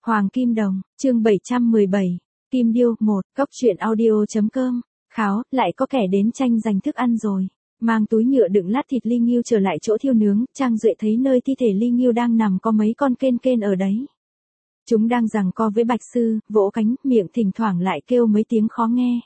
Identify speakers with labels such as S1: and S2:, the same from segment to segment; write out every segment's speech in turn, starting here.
S1: Hoàng Kim Đồng, chương 717, Kim Điêu 1, Cốc truyện audio.com, kháo, lại có kẻ đến tranh giành thức ăn rồi. Mang túi nhựa đựng lát thịt ly ngưu trở lại chỗ thiêu nướng, Trang Duệ thấy nơi thi thể ly ngưu đang nằm có mấy con kên kên ở đấy. Chúng đang giằng co với Bạch Sư, vỗ cánh, miệng thỉnh thoảng lại kêu mấy tiếng khó nghe.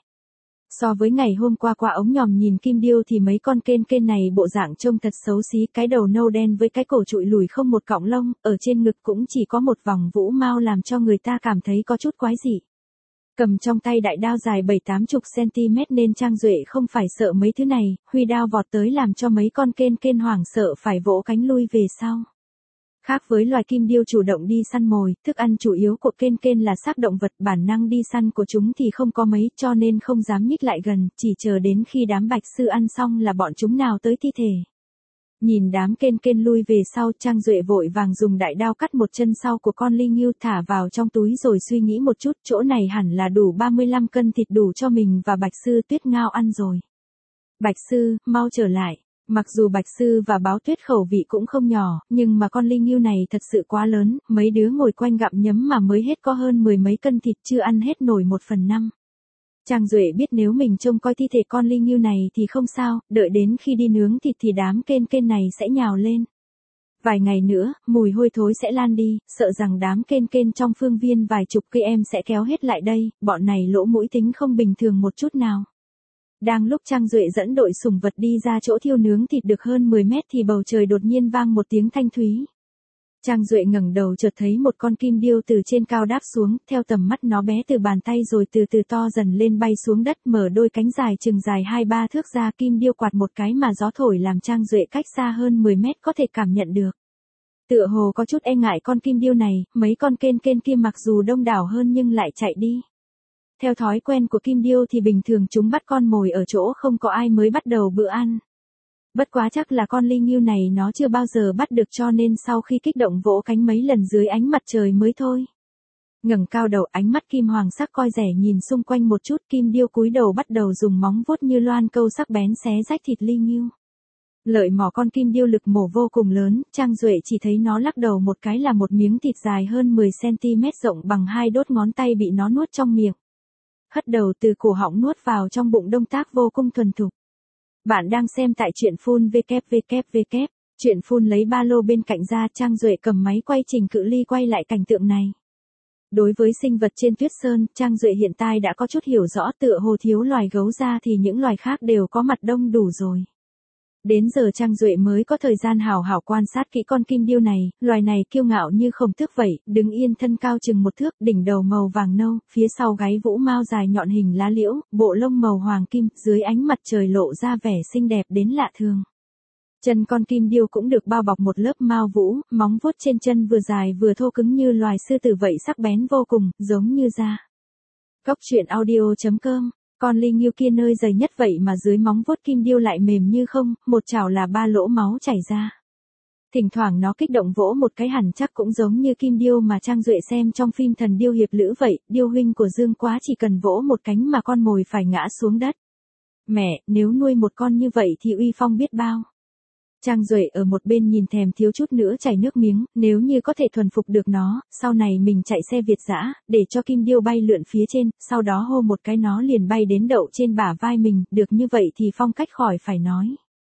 S1: So với ngày hôm qua qua ống nhòm nhìn Kim Điêu thì mấy con kên kên này bộ dạng trông thật xấu xí, cái đầu nâu đen với cái cổ trụi lùi không một cọng lông, ở trên ngực cũng chỉ có một vòng vũ mao làm cho người ta cảm thấy có chút quái dị. Cầm trong tay đại đao dài 7-80 cm nên Trang Duệ không phải sợ mấy thứ này, huy đao vọt tới làm cho mấy con kên kên hoảng sợ phải vỗ cánh lui về sau. Khác với loài kim điêu chủ động đi săn mồi, thức ăn chủ yếu của kên kên là xác động vật, bản năng đi săn của chúng thì không có mấy cho nên không dám nhích lại gần, chỉ chờ đến khi đám Bạch Sư ăn xong là bọn chúng nào tới thi thể. Nhìn đám kên kên lui về sau, Trang Duệ vội vàng dùng đại đao cắt một chân sau của con ly ngưu thả vào trong túi rồi suy nghĩ một chút, chỗ này hẳn là đủ 35 cân thịt đủ cho mình và Bạch Sư Tuyết Ngao ăn rồi. Bạch Sư, mau trở lại. Mặc dù Bạch Sư và Báo Tuyết khẩu vị cũng không nhỏ, nhưng mà con ly ngưu này thật sự quá lớn, mấy đứa ngồi quanh gặm nhấm mà mới hết có hơn 10 mấy cân thịt chưa ăn hết nổi 1/5. Trang Duệ biết nếu mình trông coi thi thể con ly ngưu này thì không sao, đợi đến khi đi nướng thịt thì đám kên kên này sẽ nhào lên. Vài ngày nữa, mùi hôi thối sẽ lan đi, sợ rằng đám kên kên trong phương viên vài chục cây em sẽ kéo hết lại đây, bọn này lỗ mũi tính không bình thường một chút nào. Đang lúc Trang Duệ dẫn đội sủng vật đi ra chỗ thiêu nướng thịt được hơn 10 mét thì bầu trời đột nhiên vang một tiếng thanh thúy. Trang Duệ ngẩng đầu chợt thấy một con kim điêu từ trên cao đáp xuống, theo tầm mắt nó bé từ bàn tay rồi từ từ to dần lên bay xuống đất, mở đôi cánh dài chừng dài 2-3 thước ra, kim điêu quạt một cái mà gió thổi làm Trang Duệ cách xa hơn 10 mét có thể cảm nhận được. Tựa hồ có chút e ngại con kim điêu này, mấy con kên kên kia mặc dù đông đảo hơn nhưng lại chạy đi. Theo thói quen của kim điêu thì bình thường chúng bắt con mồi ở chỗ không có ai mới bắt đầu bữa ăn. Bất quá chắc là con ly ngưu này nó chưa bao giờ bắt được cho nên sau khi kích động vỗ cánh mấy lần dưới ánh mặt trời mới thôi. Ngẩng cao đầu, ánh mắt kim hoàng sắc coi rẻ nhìn xung quanh một chút, kim điêu cúi đầu bắt đầu dùng móng vuốt như loan câu sắc bén xé rách thịt ly ngưu. Lợi mỏ con kim điêu lực mổ vô cùng lớn, Trang Duệ chỉ thấy nó lắc đầu một cái là một miếng thịt dài hơn 10 cm rộng bằng 2 đốt ngón tay bị nó nuốt trong miệng. Hất đầu từ cổ họng nuốt vào trong bụng, động tác vô cùng thuần thục. Bạn đang xem tại truyện phun www. Truyện phun lấy ba lô bên cạnh ra, Trang Duệ cầm máy quay trình cự ly quay lại cảnh tượng này. Đối với sinh vật trên tuyết sơn, Trang Duệ hiện tại đã có chút hiểu rõ, tựa hồ thiếu loài gấu ra thì những loài khác đều có mặt đông đủ rồi. Đến giờ Trang Duệ mới có thời gian hào hảo quan sát kỹ con kim điêu này, loài này kiêu ngạo như khổng tước vậy, đứng yên thân cao chừng 1 thước, đỉnh đầu màu vàng nâu, phía sau gáy vũ mao dài nhọn hình lá liễu, bộ lông màu hoàng kim, dưới ánh mặt trời lộ ra vẻ xinh đẹp đến lạ thường. Chân con kim điêu cũng được bao bọc một lớp mao vũ, móng vuốt trên chân vừa dài vừa thô cứng như loài sư tử vậy, sắc bén vô cùng, giống như da. Cốc truyện audio.com. Con ly ngưu kia nơi dày nhất vậy mà dưới móng vuốt kim điêu lại mềm như không, một chảo là 3 lỗ máu chảy ra. Thỉnh thoảng nó kích động vỗ một cái hẳn chắc cũng giống như kim điêu mà Trang Duệ xem trong phim Thần Điêu Hiệp Lữ vậy, điêu huynh của Dương Quá chỉ cần vỗ một cánh mà con mồi phải ngã xuống đất. Mẹ, nếu nuôi một con như vậy thì uy phong biết bao. Trang Duệ ở một bên nhìn thèm thiếu chút nữa chảy nước miếng, nếu như có thể thuần phục được nó, sau này mình chạy xe Việt dã, để cho kim điêu bay lượn phía trên, sau đó hô một cái nó liền bay đến đậu trên bả vai mình, được như vậy thì phong cách khỏi phải nói.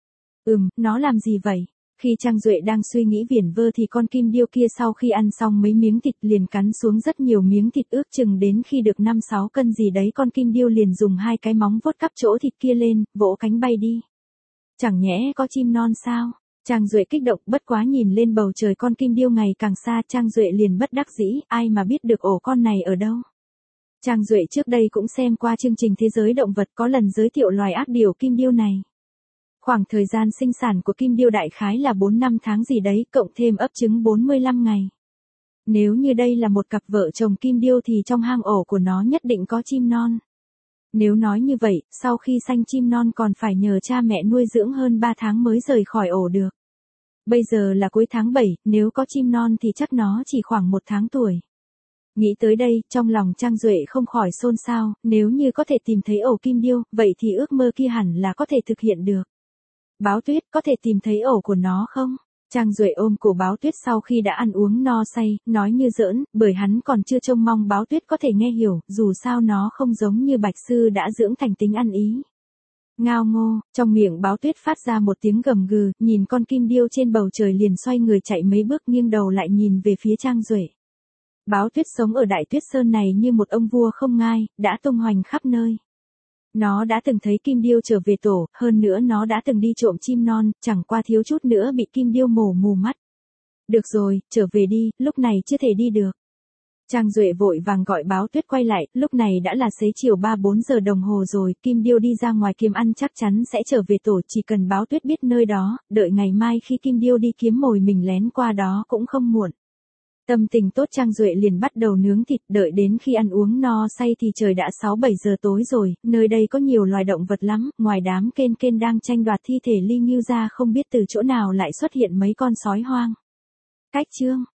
S1: Nó làm gì vậy? Khi Trang Duệ đang suy nghĩ viển vơ thì con kim điêu kia sau khi ăn xong mấy miếng thịt liền cắn xuống rất nhiều miếng thịt, ước chừng đến khi được 5-6 cân gì đấy con kim điêu liền dùng 2 cái móng vuốt cắp chỗ thịt kia lên, vỗ cánh bay đi. Chẳng nhẽ có chim non sao? Trang Duệ kích động, bất quá nhìn lên bầu trời con kim điêu ngày càng xa, Trang Duệ liền bất đắc dĩ, ai mà biết được ổ con này ở đâu. Trang Duệ trước đây cũng xem qua chương trình Thế giới động vật có lần giới thiệu loài ác điểu kim điêu này. Khoảng thời gian sinh sản của kim điêu đại khái là 4-5 tháng gì đấy, cộng thêm ấp trứng 45 ngày. Nếu như đây là một cặp vợ chồng kim điêu thì trong hang ổ của nó nhất định có chim non. Nếu nói như vậy, sau khi sanh chim non còn phải nhờ cha mẹ nuôi dưỡng hơn 3 tháng mới rời khỏi ổ được. Bây giờ là cuối tháng 7, nếu có chim non thì chắc nó chỉ khoảng 1 tháng tuổi. Nghĩ tới đây, trong lòng Trang Duệ không khỏi xôn xao, nếu như có thể tìm thấy ổ kim điêu, vậy thì ước mơ kia hẳn là có thể thực hiện được. Báo Tuyết, có thể tìm thấy ổ của nó không? Trang Duệ ôm cổ Báo Tuyết sau khi đã ăn uống no say, nói như giỡn, bởi hắn còn chưa trông mong Báo Tuyết có thể nghe hiểu, dù sao nó không giống như Bạch Sư đã dưỡng thành tính ăn ý. Ngao ngô, trong miệng Báo Tuyết phát ra một tiếng gầm gừ, nhìn con kim điêu trên bầu trời liền xoay người chạy mấy bước nghiêng đầu lại nhìn về phía Trang Duệ. Báo Tuyết sống ở Đại Tuyết Sơn này như một ông vua không ngai, đã tung hoành khắp nơi. Nó đã từng thấy kim điêu trở về tổ, hơn nữa nó đã từng đi trộm chim non, chẳng qua thiếu chút nữa bị kim điêu mổ mù mắt. Được rồi, trở về đi, lúc này chưa thể đi được. Trang Duệ vội vàng gọi Báo Tuyết quay lại, lúc này đã là xế chiều 3-4 giờ đồng hồ rồi, kim điêu đi ra ngoài kiếm ăn chắc chắn sẽ trở về tổ, chỉ cần Báo Tuyết biết nơi đó, đợi ngày mai khi kim điêu đi kiếm mồi mình lén qua đó cũng không muộn. Tâm tình tốt Trang Duệ liền bắt đầu nướng thịt, đợi đến khi ăn uống no say thì trời đã 6-7 giờ tối rồi, nơi đây có nhiều loài động vật lắm, ngoài đám kên kên đang tranh đoạt thi thể Ly Ngưu ra không biết từ chỗ nào lại xuất hiện mấy con sói hoang. Cách chương